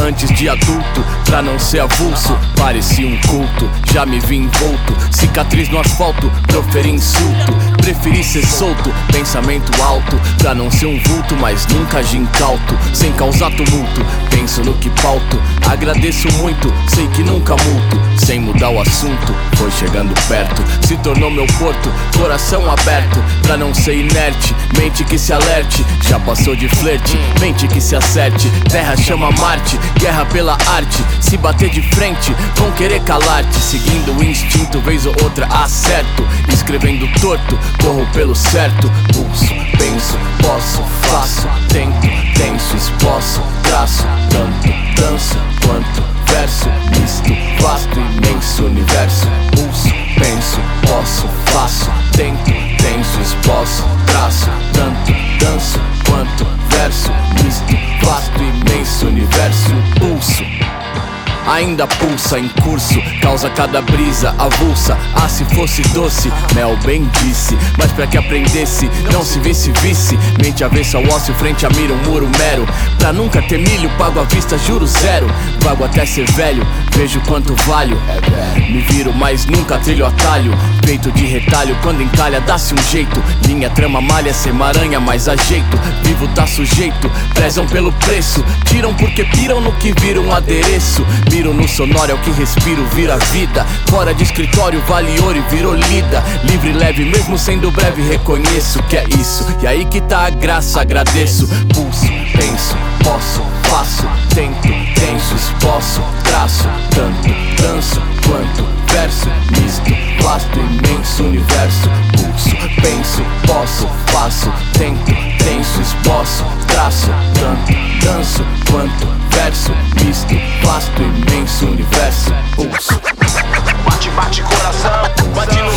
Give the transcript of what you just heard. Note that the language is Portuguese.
antes de adulto, pra não ser avulso. Parecia um culto, já me vi envolto. Cicatriz no asfalto, proferi insulto. Preferi ser solto, pensamento alto, pra não ser um vulto, mas nunca agi incauto. Sem causar tumulto, penso no que pauto. Agradeço muito, sei que nunca multo. Sem mudar o assunto, foi chegando perto. Se tornou meu porto, coração aberto. Pra não ser inerte, mente que se alerte. Já passou de flerte, mente que se acerte. Terra chama Marte, guerra pela arte. Se bater de frente, vão querer calar-te. Seguindo o instinto, vez ou outra acerto. Escrevendo torto, corro pelo certo. Pulso, penso, posso, faço, tento, tenso, exposto, traço, tanto, danço, quanto, verso, misto, vasto, imenso universo. Pulso, penso, posso, faço, tento, tenso, exposto, traço, tanto, danço, quanto, verso, misto, vasto, imenso universo. Pulso ainda pulsa em curso, causa cada brisa avulsa. Ah, se fosse doce, mel bem disse. Mas pra que aprendesse, não se visse. Mente avessa ao ócio, frente a mira, um muro mero. Pra nunca ter milho, pago à vista, juro zero. Vago até ser velho, vejo quanto valho. Me viro, mas nunca trilho atalho. Peito de retalho, quando encalha, dá-se um jeito. Linha, trama, malha, semaranha, mais ajeito. Vivo tá sujeito, prezam pelo preço. Tiram porque piram no que viram um adereço. Miro no sonoro, é o que respiro, vira vida. Fora de escritório, vale ouro e virou lida. Livre e leve, mesmo sendo breve, reconheço que é isso. E aí que tá a graça, agradeço. Pulso, penso, posso, faço, tento, tenso, exposto, traço, tanto, danço, quanto, verso, misto, vasto, imenso universo. Pulso, penso, posso, faço, tento, tenso, exposto, traço, tanto, danço, quanto, verso, misto, vasto, imenso universo. Pulso. Bate, bate coração, bate no